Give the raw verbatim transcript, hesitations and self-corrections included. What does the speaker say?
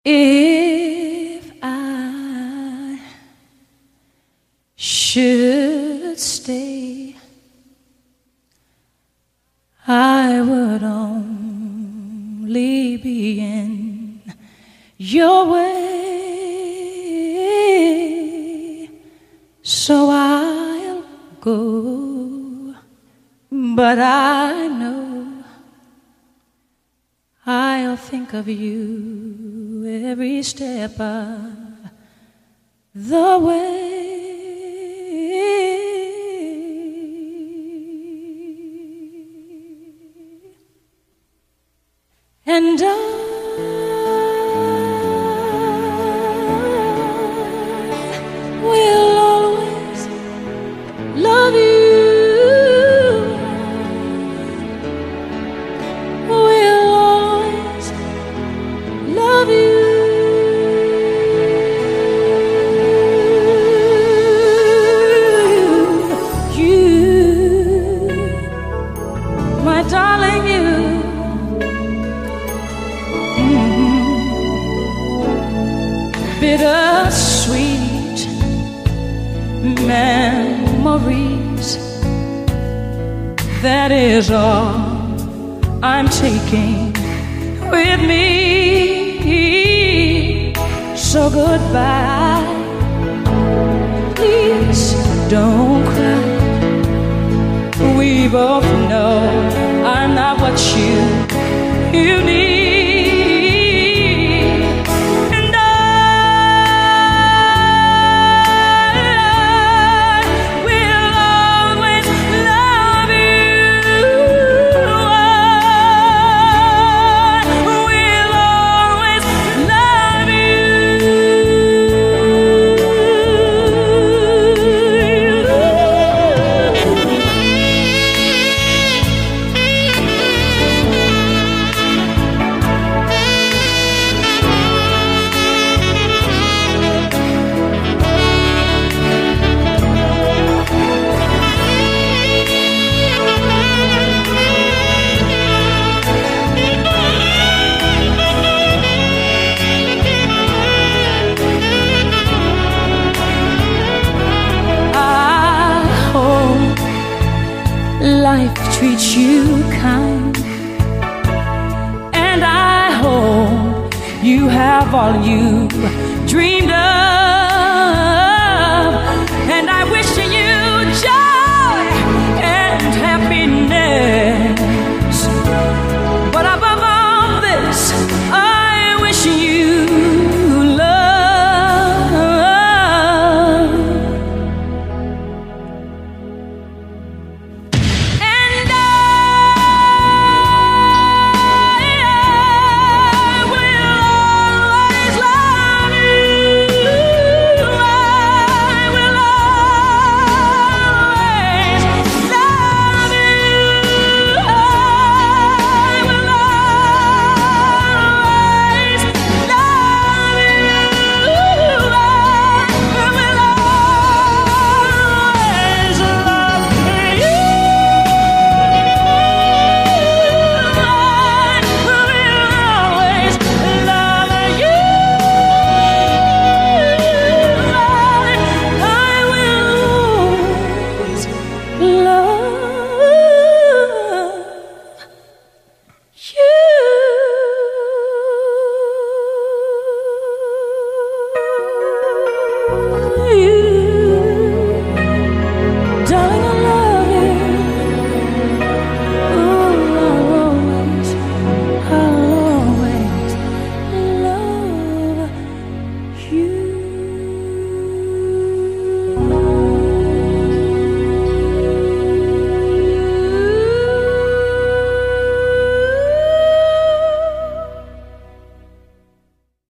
If I should stay, I would only be in your way, so I'll go, but I know I'll think of you every step of the way. And I will always love you. Will always love you. You, my darling, you. Bittersweet memories, that is all I'm taking with me. So goodbye, please don't cry. We both know I'm not what you, you need. Life treats you kind, and I hope you have all you dreamed of, and I wish